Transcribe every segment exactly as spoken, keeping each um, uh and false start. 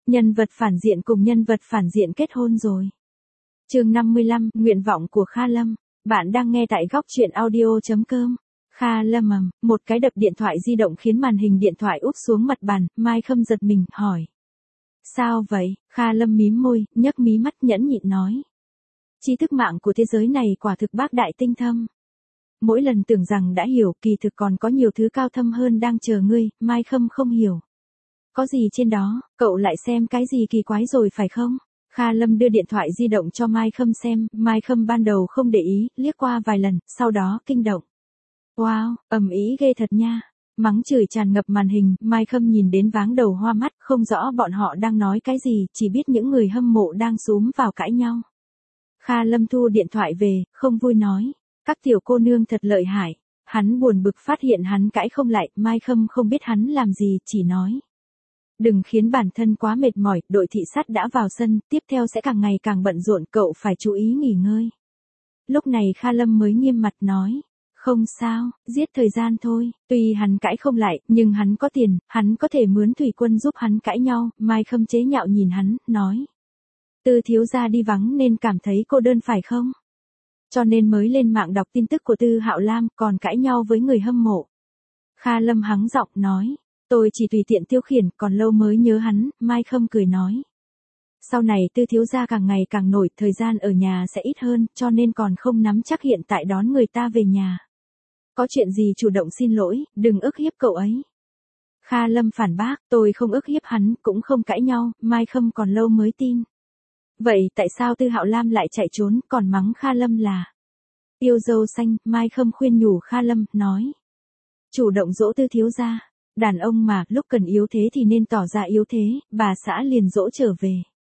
Nhân vật phản diện cùng nhân vật phản diện kết hôn rồi. Chương năm mươi lăm, nguyện vọng của Kha Lâm. Bạn đang nghe tại góc truyện audio chấm com. Kha Lâm ầm, một cái đập điện thoại di động khiến màn hình điện thoại úp xuống mặt bàn, Mai Khâm giật mình, hỏi. Sao vậy? Kha Lâm mím môi, nhấc mí mắt nhẫn nhịn nói. Tri thức mạng của thế giới này quả thực bác đại tinh thâm. Mỗi lần tưởng rằng đã hiểu, kỳ thực còn có nhiều thứ cao thâm hơn đang chờ ngươi, Mai Khâm không hiểu. Có gì trên đó, cậu lại xem cái gì kỳ quái rồi phải không? Kha Lâm đưa điện thoại di động cho Mai Khâm xem, Mai Khâm ban đầu không để ý, liếc qua vài lần, sau đó kinh động. Wow, ầm ĩ ghê thật nha. Mắng chửi tràn ngập màn hình, Mai Khâm nhìn đến váng đầu hoa mắt, không rõ bọn họ đang nói cái gì, chỉ biết những người hâm mộ đang xúm vào cãi nhau. Kha Lâm thu điện thoại về, không vui nói, các tiểu cô nương thật lợi hại. Hắn buồn bực phát hiện hắn cãi không lại, Mai Khâm không biết hắn làm gì, chỉ nói. Đừng khiến bản thân quá mệt mỏi, đội thị sát đã vào sân, tiếp theo sẽ càng ngày càng bận rộn, cậu phải chú ý nghỉ ngơi. Lúc này Kha Lâm mới nghiêm mặt nói. Không sao, giết thời gian thôi, tuy hắn cãi không lại, nhưng hắn có tiền, hắn có thể mướn thủy quân giúp hắn cãi nhau, Mai Khâm chế nhạo nhìn hắn, nói. Tư thiếu gia đi vắng nên cảm thấy cô đơn phải không? Cho nên mới lên mạng đọc tin tức của Tư Hạo Lam, còn cãi nhau với người hâm mộ. Kha Lâm hắng giọng nói. Tôi chỉ tùy tiện tiêu khiển, còn lâu mới nhớ hắn, Mai Khâm cười nói. Sau này Tư thiếu gia càng ngày càng nổi, thời gian ở nhà sẽ ít hơn, cho nên còn không nắm chắc hiện tại đón người ta về nhà. Có chuyện gì chủ động xin lỗi, đừng ức hiếp cậu ấy. Kha Lâm phản bác, tôi không ức hiếp hắn, cũng không cãi nhau, Mai Khâm còn lâu mới tin. Vậy tại sao Tư Hạo Lam lại chạy trốn, còn mắng Kha Lâm là yêu dâu xanh, Mai Khâm khuyên nhủ Kha Lâm, nói. Chủ động dỗ Tư thiếu gia. Đàn ông mà, lúc cần yếu thế thì nên tỏ ra yếu thế, bà xã liền dỗ trở về.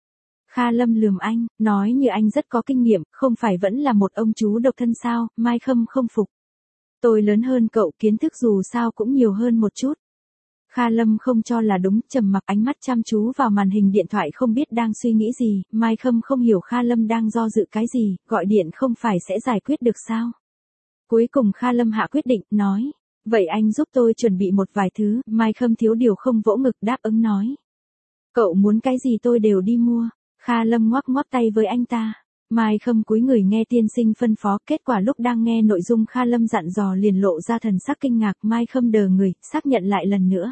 Kha Lâm lườm anh, nói như anh rất có kinh nghiệm, không phải vẫn là một ông chú độc thân sao, Mai Khâm không phục. Tôi lớn hơn cậu, kiến thức dù sao cũng nhiều hơn một chút. Kha Lâm không cho là đúng, trầm mặc, ánh mắt chăm chú vào màn hình điện thoại không biết đang suy nghĩ gì, Mai Khâm không hiểu Kha Lâm đang do dự cái gì, gọi điện không phải sẽ giải quyết được sao. Cuối cùng Kha Lâm hạ quyết định, nói. Vậy anh giúp tôi chuẩn bị một vài thứ, Mai Khâm thiếu điều không vỗ ngực đáp ứng nói. Cậu muốn cái gì tôi đều đi mua. Kha Lâm ngoắc ngoắc tay với anh ta. Mai Khâm cúi người nghe tiên sinh phân phó, kết quả lúc đang nghe nội dung Kha Lâm dặn dò liền lộ ra thần sắc kinh ngạc, Mai Khâm đờ người, xác nhận lại lần nữa.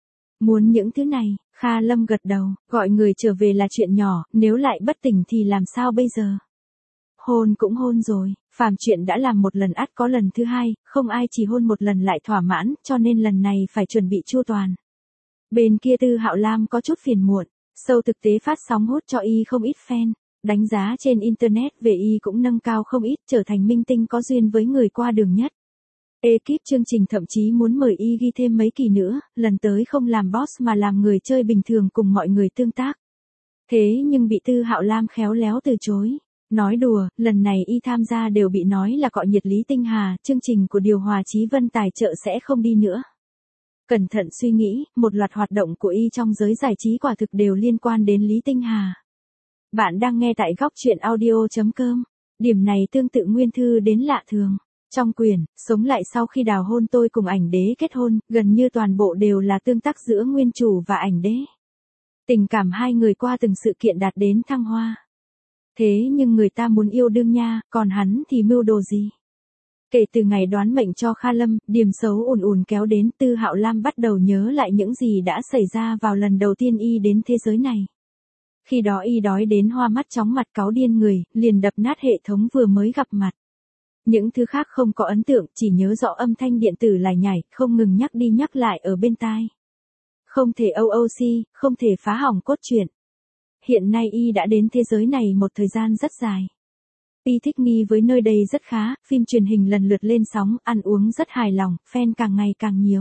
Muốn những thứ này, Kha Lâm gật đầu, gọi người trở về là chuyện nhỏ, nếu lại bất tỉnh thì làm sao bây giờ? Hôn cũng hôn rồi, phàm chuyện đã làm một lần ắt có lần thứ hai, không ai chỉ hôn một lần lại thỏa mãn, cho nên lần này phải chuẩn bị chu toàn. Bên kia Tư Hạo Lam có chút phiền muộn, show thực tế phát sóng hốt cho y không ít fan, đánh giá trên internet về y cũng nâng cao không ít, trở thành minh tinh có duyên với người qua đường nhất. Ekip chương trình thậm chí muốn mời y ghi thêm mấy kỳ nữa, lần tới không làm boss mà làm người chơi bình thường cùng mọi người tương tác. Thế nhưng bị Tư Hạo Lam khéo léo từ chối. Nói đùa, lần này y tham gia đều bị nói là cọ nhiệt Lý Tinh Hà, chương trình của điều hòa Chí Vân tài trợ sẽ không đi nữa. Cẩn thận suy nghĩ, một loạt hoạt động của y trong giới giải trí quả thực đều liên quan đến Lý Tinh Hà. Bạn đang nghe tại góc truyện audio chấm com. Điểm này tương tự nguyên thư đến lạ thường. Trong quyển, sống lại sau khi đào hôn tôi cùng ảnh đế kết hôn, gần như toàn bộ đều là tương tác giữa nguyên chủ và ảnh đế. Tình cảm hai người qua từng sự kiện đạt đến thăng hoa. Thế nhưng người ta muốn yêu đương nha, còn hắn thì mưu đồ gì? Kể từ ngày đoán mệnh cho Kha Lâm, điểm xấu ùn ùn kéo đến, Tư Hạo Lam bắt đầu nhớ lại những gì đã xảy ra vào lần đầu tiên y đến thế giới này. Khi đó y đói đến hoa mắt chóng mặt cáu điên người, liền đập nát hệ thống vừa mới gặp mặt. Những thứ khác không có ấn tượng, chỉ nhớ rõ âm thanh điện tử lải nhải, không ngừng nhắc đi nhắc lại ở bên tai. Không thể o o xê, không thể phá hỏng cốt truyện. Hiện nay y đã đến thế giới này một thời gian rất dài. Y thích nghi với nơi đây rất khá, phim truyền hình lần lượt lên sóng, ăn uống rất hài lòng, fan càng ngày càng nhiều.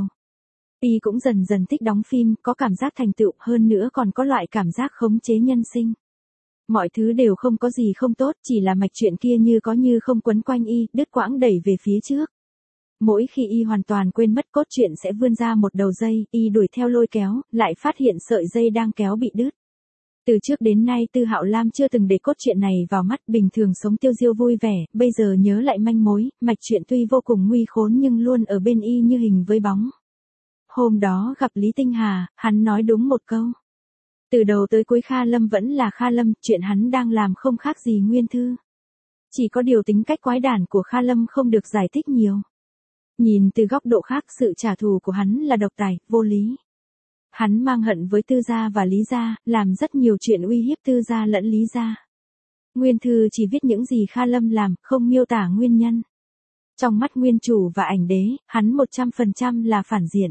Y cũng dần dần thích đóng phim, có cảm giác thành tựu, hơn nữa còn có loại cảm giác khống chế nhân sinh. Mọi thứ đều không có gì không tốt, chỉ là mạch chuyện kia như có như không quấn quanh y, đứt quãng đẩy về phía trước. Mỗi khi y hoàn toàn quên mất cốt truyện sẽ vươn ra một đầu dây, y đuổi theo lôi kéo, lại phát hiện sợi dây đang kéo bị đứt. Từ trước đến nay Tư Hạo Lam chưa từng để cốt truyện này vào mắt, bình thường sống tiêu diêu vui vẻ, bây giờ nhớ lại manh mối, mạch truyện tuy vô cùng nguy khốn nhưng luôn ở bên y như hình với bóng. Hôm đó gặp Lý Tinh Hà, hắn nói đúng một câu. Từ đầu tới cuối Kha Lâm vẫn là Kha Lâm, chuyện hắn đang làm không khác gì Nguyên Thư. Chỉ có điều tính cách quái đản của Kha Lâm không được giải thích nhiều. Nhìn từ góc độ khác, sự trả thù của hắn là độc tài, vô lý. Hắn mang hận với Tư gia và Lý gia, làm rất nhiều chuyện uy hiếp Tư gia lẫn Lý gia. Nguyên Thư chỉ viết những gì Kha Lâm làm, không miêu tả nguyên nhân. Trong mắt nguyên chủ và ảnh đế, hắn một trăm phần trăm là phản diện.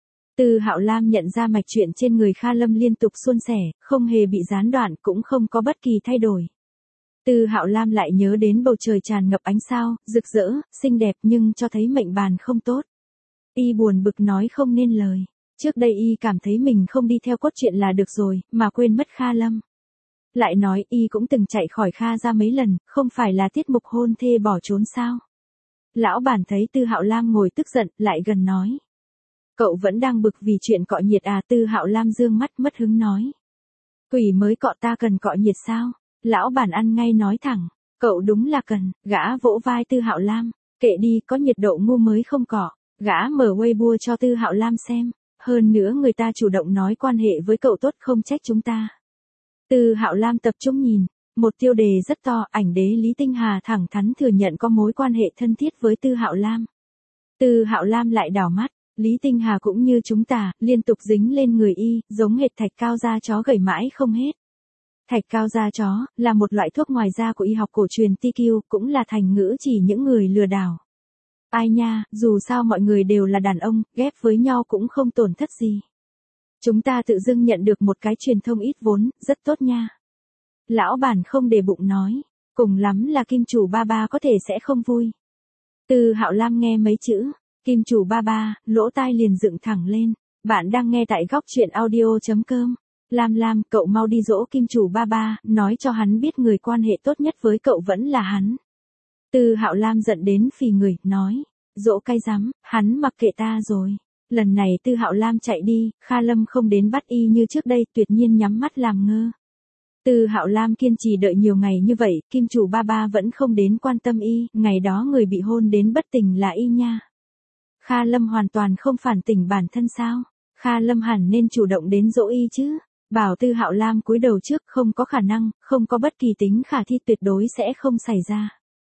Từ Hạo Lam nhận ra mạch chuyện trên người Kha Lâm liên tục suôn sẻ, không hề bị gián đoạn, cũng không có bất kỳ thay đổi. Từ Hạo Lam lại nhớ đến bầu trời tràn ngập ánh sao, rực rỡ, xinh đẹp nhưng cho thấy mệnh bàn không tốt. Y buồn bực nói không nên lời. Trước đây Y cảm thấy mình không đi theo cốt truyện là được rồi, mà quên mất Kha Lâm. Lại nói Y cũng từng chạy khỏi Kha ra mấy lần, không phải là tiết mục hôn thê bỏ trốn sao. Lão bản thấy Tư Hạo Lam ngồi tức giận, lại gần nói. Cậu vẫn đang bực vì chuyện cọ nhiệt à? Tư Hạo Lam dương mắt mất hứng nói. Quỷ mới cọ, ta cần cọ nhiệt sao? Lão bản ăn ngay nói thẳng. Cậu đúng là cần. Gã vỗ vai Tư Hạo Lam. Kệ đi, có nhiệt độ ngu mới không cọ. Gã mở Weibo cho Tư Hạo Lam xem. Hơn nữa người ta chủ động nói quan hệ với cậu tốt, không trách chúng ta. Tư Hạo Lam tập trung nhìn. Một tiêu đề rất to, ảnh đế Lý Tinh Hà thẳng thắn thừa nhận có mối quan hệ thân thiết với Tư Hạo Lam. Tư Hạo Lam lại đảo mắt. Lý Tinh Hà cũng như chúng ta, liên tục dính lên người Y, giống hệt thạch cao da chó gầy mãi không hết. Thạch cao da chó, là một loại thuốc ngoài da của y học cổ truyền tê quy, cũng là thành ngữ chỉ những người lừa đảo. Ai nha, dù sao mọi người đều là đàn ông, ghép với nhau cũng không tổn thất gì. Chúng ta tự dưng nhận được một cái truyền thông ít vốn, rất tốt nha. Lão bản không để bụng nói, cùng lắm là kim chủ ba ba có thể sẽ không vui. Từ Hạo Lam nghe mấy chữ, kim chủ ba ba, lỗ tai liền dựng thẳng lên. Bạn đang nghe tại góc truyện audio chấm com. Lam Lam, cậu mau đi dỗ kim chủ ba ba, nói cho hắn biết người quan hệ tốt nhất với cậu vẫn là hắn. Từ Hạo Lam giận đến phì người, nói, dỗ cay rắm, hắn mặc kệ ta rồi. Lần này Tư Hạo Lam chạy đi, Kha Lâm không đến bắt Y như trước đây, tuyệt nhiên nhắm mắt làm ngơ. Từ Hạo Lam kiên trì đợi nhiều ngày như vậy, kim chủ ba ba vẫn không đến quan tâm Y, ngày đó người bị hôn đến bất tỉnh là Y nha. Kha Lâm hoàn toàn không phản tỉnh bản thân sao? Kha Lâm hẳn nên chủ động đến dỗ Y chứ. Bảo Tư Hạo Lam cúi đầu trước, không có khả năng, không có bất kỳ tính khả thi, tuyệt đối sẽ không xảy ra.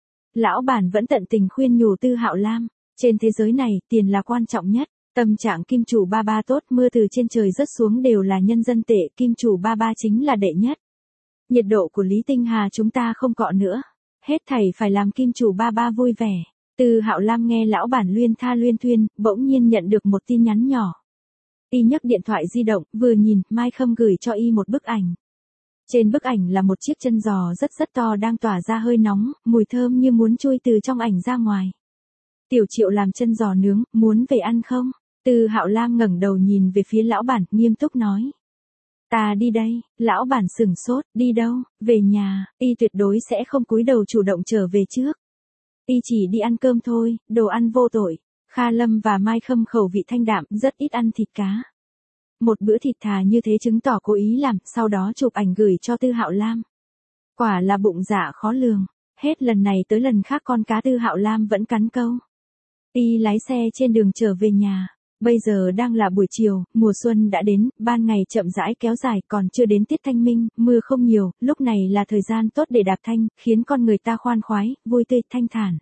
Lão bản vẫn tận tình khuyên nhủ Tư Hạo Lam, trên thế giới này, tiền là quan trọng nhất. Tâm trạng kim chủ ba ba tốt, mưa từ trên trời rớt xuống đều là nhân dân tệ, kim chủ ba ba chính là đệ nhất. Nhiệt độ của Lý Tinh Hà chúng ta không cọ nữa. Hết thảy phải làm kim chủ ba ba vui vẻ. Từ Hạo Lam nghe lão bản luyên tha luyên thuyên, bỗng nhiên nhận được một tin nhắn nhỏ. Y nhấc điện thoại di động, vừa nhìn, Mai Khâm gửi cho Y một bức ảnh. Trên bức ảnh là một chiếc chân giò rất rất to đang tỏa ra hơi nóng, mùi thơm như muốn chui từ trong ảnh ra ngoài. Tiểu Triệu làm chân giò nướng, muốn về ăn không? Từ Hạo Lam ngẩng đầu nhìn về phía lão bản, nghiêm túc nói. Ta đi đây. Lão bản sửng sốt, đi đâu? Về nhà. Y tuyệt đối sẽ không cúi đầu chủ động trở về trước. Y chỉ đi ăn cơm thôi, đồ ăn vô tội. Kha Lâm và Mai Khâm khẩu vị thanh đạm, rất ít ăn thịt cá. Một bữa thịt thà như thế chứng tỏ cố ý làm, sau đó chụp ảnh gửi cho Tư Hạo Lam. Quả là bụng dạ khó lường. Hết lần này tới lần khác con cá Tư Hạo Lam vẫn cắn câu. Y lái xe trên đường trở về nhà. Bây giờ đang là buổi chiều, mùa xuân đã đến, ban ngày chậm rãi kéo dài, còn chưa đến tiết thanh minh, mưa không nhiều, lúc này là thời gian tốt để đạp thanh, khiến con người ta khoan khoái, vui tươi, thanh thản.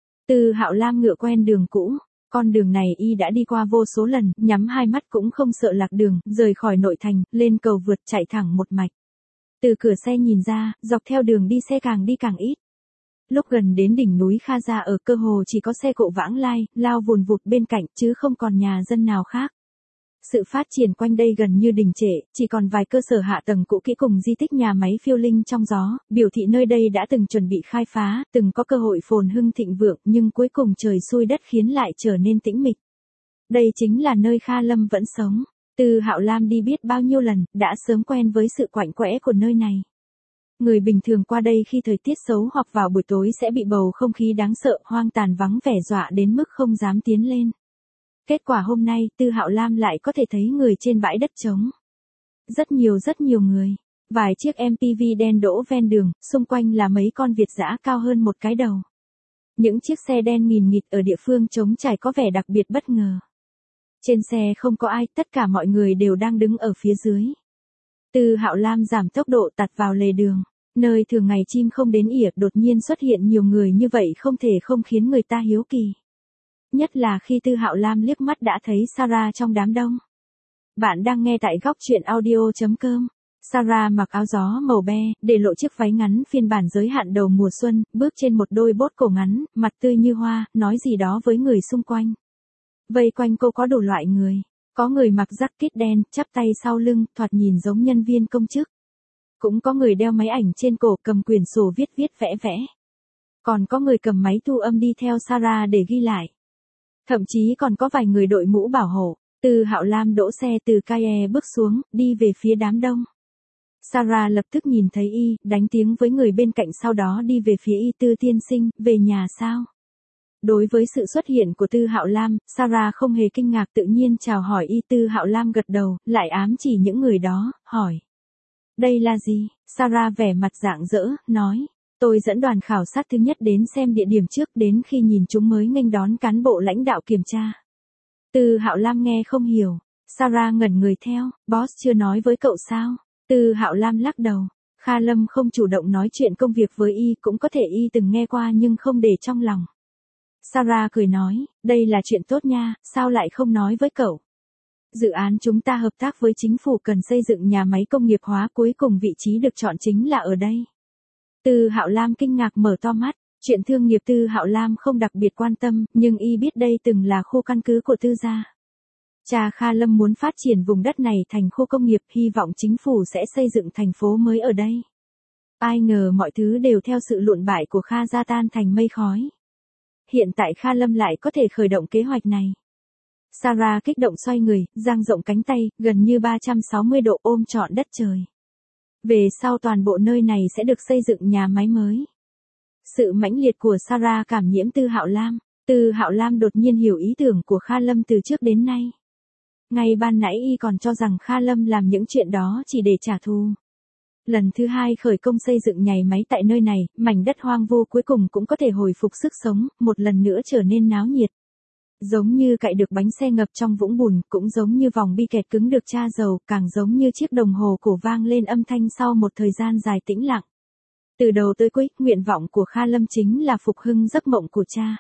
Từ Hạo Lam ngựa quen đường cũ, con đường này Y đã đi qua vô số lần, nhắm hai mắt cũng không sợ lạc đường, rời khỏi nội thành, lên cầu vượt chạy thẳng một mạch. Từ cửa xe nhìn ra, dọc theo đường đi xe càng đi càng ít. Lúc gần đến đỉnh núi Kha Gia ở cơ hồ chỉ có xe cộ vãng lai, lao vùn vụt bên cạnh chứ không còn nhà dân nào khác. Sự phát triển quanh đây gần như đình trệ, chỉ còn vài cơ sở hạ tầng cũ kỹ cùng di tích nhà máy phiêu linh trong gió, biểu thị nơi đây đã từng chuẩn bị khai phá, từng có cơ hội phồn hưng thịnh vượng, nhưng cuối cùng trời xui đất khiến lại trở nên tĩnh mịch. Đây chính là nơi Kha Lâm vẫn sống. Từ Hạo Lam đi biết bao nhiêu lần, đã sớm quen với sự quạnh quẽ của nơi này. Người bình thường qua đây khi thời tiết xấu hoặc vào buổi tối sẽ bị bầu không khí đáng sợ, hoang tàn vắng vẻ dọa đến mức không dám tiến lên. Kết quả hôm nay, Tư Hạo Lam lại có thể thấy người trên bãi đất trống. Rất nhiều rất nhiều người. Vài chiếc em pê vê đen đỗ ven đường, xung quanh là mấy con Việt dã cao hơn một cái đầu. Những chiếc xe đen nghìn nghịt ở địa phương trống trải có vẻ đặc biệt bất ngờ. Trên xe không có ai, tất cả mọi người đều đang đứng ở phía dưới. Tư Hạo Lam giảm tốc độ tạt vào lề đường. Nơi thường ngày chim không đến ỉa đột nhiên xuất hiện nhiều người như vậy không thể không khiến người ta hiếu kỳ. Nhất là khi Tư Hạo Lam liếc mắt đã thấy Sarah trong đám đông. Bạn đang nghe tại góc truyện audio chấm com. Sarah mặc áo gió màu be, để lộ chiếc váy ngắn phiên bản giới hạn đầu mùa xuân, bước trên một đôi bốt cổ ngắn, mặt tươi như hoa, nói gì đó với người xung quanh. Vây quanh cô có đủ loại người. Có người mặc jacket đen, chắp tay sau lưng, thoạt nhìn giống nhân viên công chức. Cũng có người đeo máy ảnh trên cổ cầm quyển sổ viết viết vẽ vẽ. Còn có người cầm máy thu âm đi theo Sarah để ghi lại. Thậm chí còn có vài người đội mũ bảo hộ. Tư Hạo Lam đỗ xe từ Kaye bước xuống, đi về phía đám đông. Sarah lập tức nhìn thấy y, đánh tiếng với người bên cạnh sau đó đi về phía y. Tư tiên sinh, về nhà sao? Đối với sự xuất hiện của Tư Hạo Lam, Sarah không hề kinh ngạc tự nhiên chào hỏi y. Tư Hạo Lam gật đầu, lại ám chỉ những người đó, hỏi. Đây là gì? Sarah vẻ mặt rạng rỡ, nói. Tôi dẫn đoàn khảo sát thứ nhất đến xem địa điểm trước, đến khi nhìn chúng mới nghênh đón cán bộ lãnh đạo kiểm tra. Tư Hạo Lam nghe không hiểu. Sarah ngẩn người theo, boss chưa nói với cậu sao? Tư Hạo Lam lắc đầu. Kha Lâm không chủ động nói chuyện công việc với y, cũng có thể y từng nghe qua nhưng không để trong lòng. Sarah cười nói, đây là chuyện tốt nha, sao lại không nói với cậu? Dự án chúng ta hợp tác với chính phủ cần xây dựng nhà máy công nghiệp hóa, cuối cùng vị trí được chọn chính là ở đây. Tư Hạo Lam kinh ngạc mở to mắt, chuyện thương nghiệp Tư Hạo Lam không đặc biệt quan tâm, nhưng y biết đây từng là khu căn cứ của Tư gia. Cha Kha Lâm muốn phát triển vùng đất này thành khu công nghiệp, hy vọng chính phủ sẽ xây dựng thành phố mới ở đây. Ai ngờ mọi thứ đều theo sự lụn bại của Kha gia tan thành mây khói. Hiện tại Kha Lâm lại có thể khởi động kế hoạch này. Sarah kích động xoay người, dang rộng cánh tay, gần như ba trăm sáu mươi độ ôm trọn đất trời. Về sau toàn bộ nơi này sẽ được xây dựng nhà máy mới. Sự mãnh liệt của Sarah cảm nhiễm Tư Hạo Lam. Tư Hạo Lam đột nhiên hiểu ý tưởng của Kha Lâm từ trước đến nay. Ngay ban nãy y còn cho rằng Kha Lâm làm những chuyện đó chỉ để trả thù. Lần thứ hai khởi công xây dựng nhà máy tại nơi này, mảnh đất hoang vu cuối cùng cũng có thể hồi phục sức sống, một lần nữa trở nên náo nhiệt. Giống như cạy được bánh xe ngập trong vũng bùn, cũng giống như vòng bi kẹt cứng được tra dầu, càng giống như chiếc đồng hồ cổ vang lên âm thanh sau một thời gian dài tĩnh lặng. Từ đầu tới cuối, nguyện vọng của Kha Lâm chính là phục hưng giấc mộng của cha.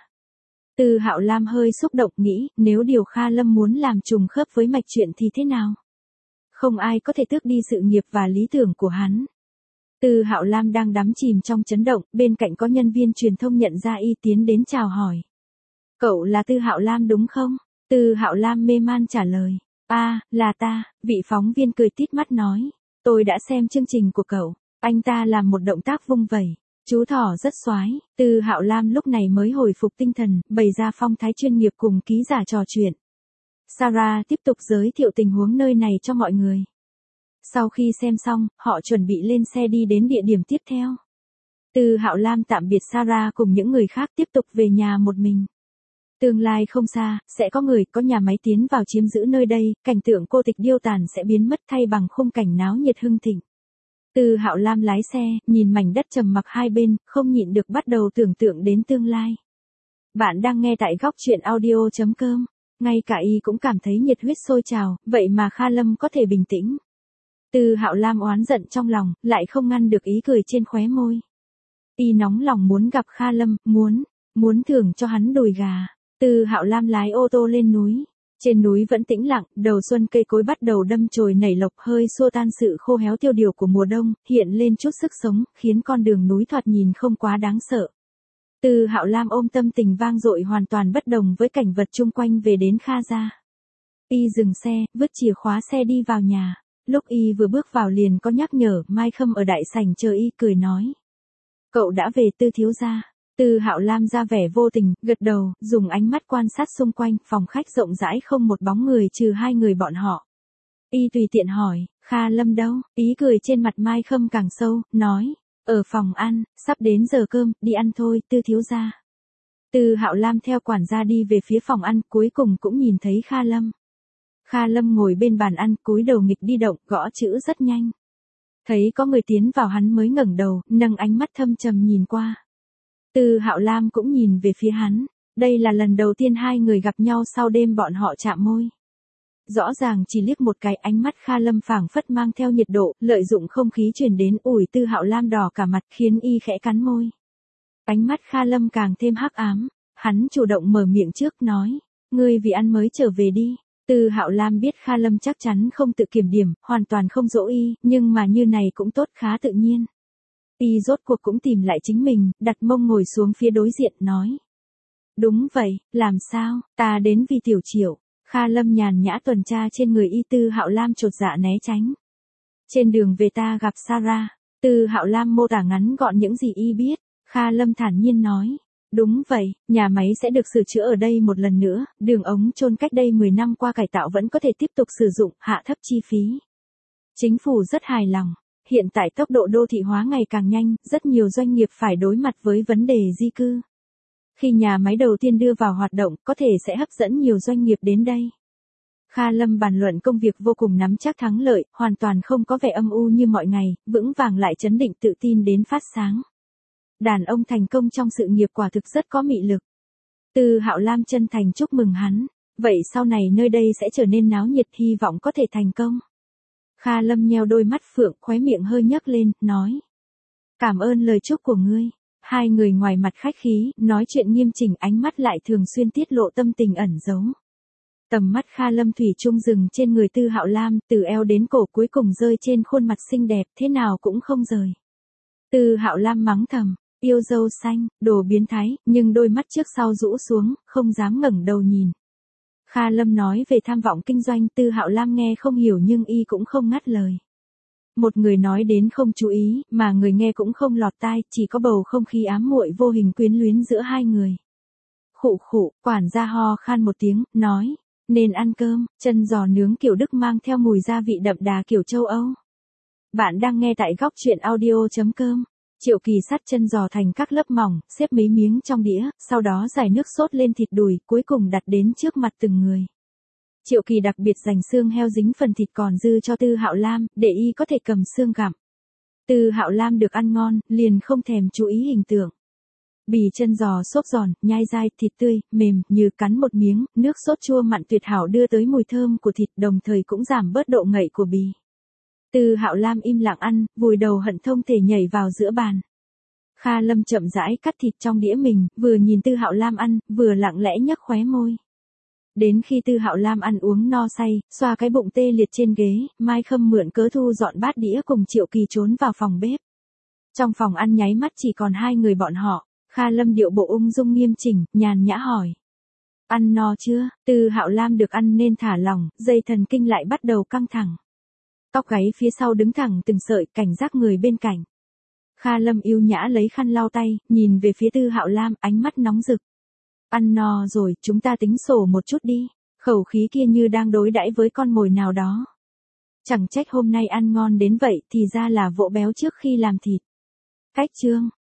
Tư Hạo Lam hơi xúc động nghĩ, nếu điều Kha Lâm muốn làm trùng khớp với mạch chuyện thì thế nào? Không ai có thể tước đi sự nghiệp và lý tưởng của hắn. Tư Hạo Lam đang đắm chìm trong chấn động, bên cạnh có nhân viên truyền thông nhận ra y tiến đến chào hỏi. Cậu là Tư Hạo Lam đúng không? Tư Hạo Lam mê man trả lời. À, là ta, vị phóng viên cười tít mắt nói. Tôi đã xem chương trình của cậu. Anh ta làm một động tác vung vẩy. Chú thỏ rất xoái. Tư Hạo Lam lúc này mới hồi phục tinh thần, bày ra phong thái chuyên nghiệp cùng ký giả trò chuyện. Sarah tiếp tục giới thiệu tình huống nơi này cho mọi người. Sau khi xem xong, họ chuẩn bị lên xe đi đến địa điểm tiếp theo. Tư Hạo Lam tạm biệt Sarah cùng những người khác tiếp tục về nhà một mình. Tương lai không xa, sẽ có người, có nhà máy tiến vào chiếm giữ nơi đây, cảnh tượng cô tịch điêu tàn sẽ biến mất thay bằng khung cảnh náo nhiệt hưng thịnh. Tư Hạo Lam lái xe, nhìn mảnh đất trầm mặc hai bên, không nhịn được bắt đầu tưởng tượng đến tương lai. Bạn đang nghe tại góc truyện audio chấm com. Ngay cả y cũng cảm thấy nhiệt huyết sôi trào, vậy mà Kha Lâm có thể bình tĩnh. Tư Hạo Lam oán giận trong lòng, lại không ngăn được ý cười trên khóe môi. Y nóng lòng muốn gặp Kha Lâm, muốn, muốn thưởng cho hắn đùi gà. Tư Hạo Lam lái ô tô lên núi. Trên núi vẫn tĩnh lặng, đầu xuân cây cối bắt đầu đâm chồi nảy lộc, hơi xua tan sự khô héo tiêu điều của mùa đông, hiện lên chút sức sống, khiến con đường núi thoạt nhìn không quá đáng sợ. Tư Hạo Lam ôm tâm tình vang dội hoàn toàn bất đồng với cảnh vật chung quanh về đến Kha gia. Y dừng xe, vứt chìa khóa xe đi vào nhà. Lúc y vừa bước vào liền có nhắc nhở, Mai Khâm ở đại sảnh chờ y, cười nói. Cậu đã về Tư thiếu gia. Tư Hạo Lam ra vẻ vô tình, gật đầu, dùng ánh mắt quan sát xung quanh, phòng khách rộng rãi không một bóng người trừ hai người bọn họ. Y tùy tiện hỏi, Kha Lâm đâu? Ý cười trên mặt Mai Khâm càng sâu, nói, ở phòng ăn, sắp đến giờ cơm, đi ăn thôi, Tư thiếu gia. Tư Hạo Lam theo quản gia đi về phía phòng ăn, cuối cùng cũng nhìn thấy Kha Lâm. Kha Lâm ngồi bên bàn ăn, cúi đầu nghịch đi động, gõ chữ rất nhanh. Thấy có người tiến vào hắn mới ngẩng đầu, nâng ánh mắt thâm trầm nhìn qua. Tư Hạo Lam cũng nhìn về phía hắn. Đây là lần đầu tiên hai người gặp nhau sau đêm bọn họ chạm môi. Rõ ràng chỉ liếc một cái, ánh mắt Kha Lâm phảng phất mang theo nhiệt độ, lợi dụng không khí truyền đến ủi Tư Hạo Lam đỏ cả mặt, khiến y khẽ cắn môi. Ánh mắt Kha Lâm càng thêm hắc ám, hắn chủ động mở miệng trước nói, ngươi vì ăn mới trở về đi. Tư Hạo Lam biết Kha Lâm chắc chắn không tự kiểm điểm, hoàn toàn không dỗ y, nhưng mà như này cũng tốt, khá tự nhiên. Y rốt cuộc cũng tìm lại chính mình, đặt mông ngồi xuống phía đối diện, nói. Đúng vậy, làm sao, ta đến vì Tiểu Triệu. Kha Lâm nhàn nhã tuần tra trên người y. Tư Hạo Lam chột dạ né tránh. Trên đường về ta gặp Sarah. Tư Hạo Lam mô tả ngắn gọn những gì y biết. Kha Lâm thản nhiên nói. Đúng vậy, nhà máy sẽ được sửa chữa ở đây một lần nữa, đường ống chôn cách đây mười năm qua cải tạo vẫn có thể tiếp tục sử dụng, hạ thấp chi phí. Chính phủ rất hài lòng. Hiện tại tốc độ đô thị hóa ngày càng nhanh, rất nhiều doanh nghiệp phải đối mặt với vấn đề di cư. Khi nhà máy đầu tiên đưa vào hoạt động, có thể sẽ hấp dẫn nhiều doanh nghiệp đến đây. Kha Lâm bàn luận công việc vô cùng nắm chắc thắng lợi, hoàn toàn không có vẻ âm u như mọi ngày, vững vàng lại trấn định tự tin đến phát sáng. Đàn ông thành công trong sự nghiệp quả thực rất có mị lực. Tư Hạo Lam chân thành chúc mừng hắn. Vậy sau này nơi đây sẽ trở nên náo nhiệt, hy vọng có thể thành công. Kha Lâm nheo đôi mắt phượng, khóe miệng hơi nhấc lên, nói. Cảm ơn lời chúc của ngươi. Hai người ngoài mặt khách khí, nói chuyện nghiêm chỉnh, ánh mắt lại thường xuyên tiết lộ tâm tình ẩn giấu. Tầm mắt Kha Lâm thủy chung dừng trên người Tư Hạo Lam, từ eo đến cổ cuối cùng rơi trên khuôn mặt xinh đẹp, thế nào cũng không rời. Tư Hạo Lam mắng thầm, yêu dâu xanh, đồ biến thái, nhưng đôi mắt trước sau rũ xuống, không dám ngẩng đầu nhìn. Kha Lâm nói về tham vọng kinh doanh, Tư Hạo Lam nghe không hiểu nhưng y cũng không ngắt lời. Một người nói đến không chú ý, mà người nghe cũng không lọt tai, chỉ có bầu không khí ám muội vô hình quyến luyến giữa hai người. Khụ khụ, quản gia ho khan một tiếng, nói, nên ăn cơm, chân giò nướng kiểu Đức mang theo mùi gia vị đậm đà kiểu châu Âu. Bạn đang nghe tại góc truyện audio chấm com. Triệu Kỳ sắt chân giò thành các lớp mỏng, xếp mấy miếng trong đĩa, sau đó rải nước sốt lên thịt đùi, cuối cùng đặt đến trước mặt từng người. Triệu Kỳ đặc biệt dành xương heo dính phần thịt còn dư cho Tư Hạo Lam, để y có thể cầm xương gặm. Tư Hạo Lam được ăn ngon, liền không thèm chú ý hình tượng. Bì chân giò xốp giòn, nhai dai, thịt tươi, mềm, như cắn một miếng, nước sốt chua mặn tuyệt hảo đưa tới mùi thơm của thịt, đồng thời cũng giảm bớt độ ngậy của bì. Tư Hạo Lam im lặng ăn, vùi đầu hận không thể nhảy vào giữa bàn. Kha Lâm chậm rãi cắt thịt trong đĩa mình, vừa nhìn Tư Hạo Lam ăn, vừa lặng lẽ nhếch khóe môi. Đến khi Tư Hạo Lam ăn uống no say, xoa cái bụng tê liệt trên ghế, Mai Khâm mượn cớ thu dọn bát đĩa cùng Triệu Kỳ trốn vào phòng bếp. Trong phòng ăn nháy mắt chỉ còn hai người bọn họ, Kha Lâm điệu bộ ung dung nghiêm chỉnh, nhàn nhã hỏi. Ăn no chưa? Tư Hạo Lam được ăn nên thả lỏng, dây thần kinh lại bắt đầu căng thẳng. Tóc gáy phía sau đứng thẳng từng sợi, cảnh giác người bên cạnh. Kha Lâm yêu nhã lấy khăn lau tay, nhìn về phía Tư Hạo Lam, ánh mắt nóng rực. Ăn no rồi, chúng ta tính sổ một chút đi. Khẩu khí kia như đang đối đãi với con mồi nào đó. Chẳng trách hôm nay ăn ngon đến vậy, thì ra là vỗ béo trước khi làm thịt. Cách chương.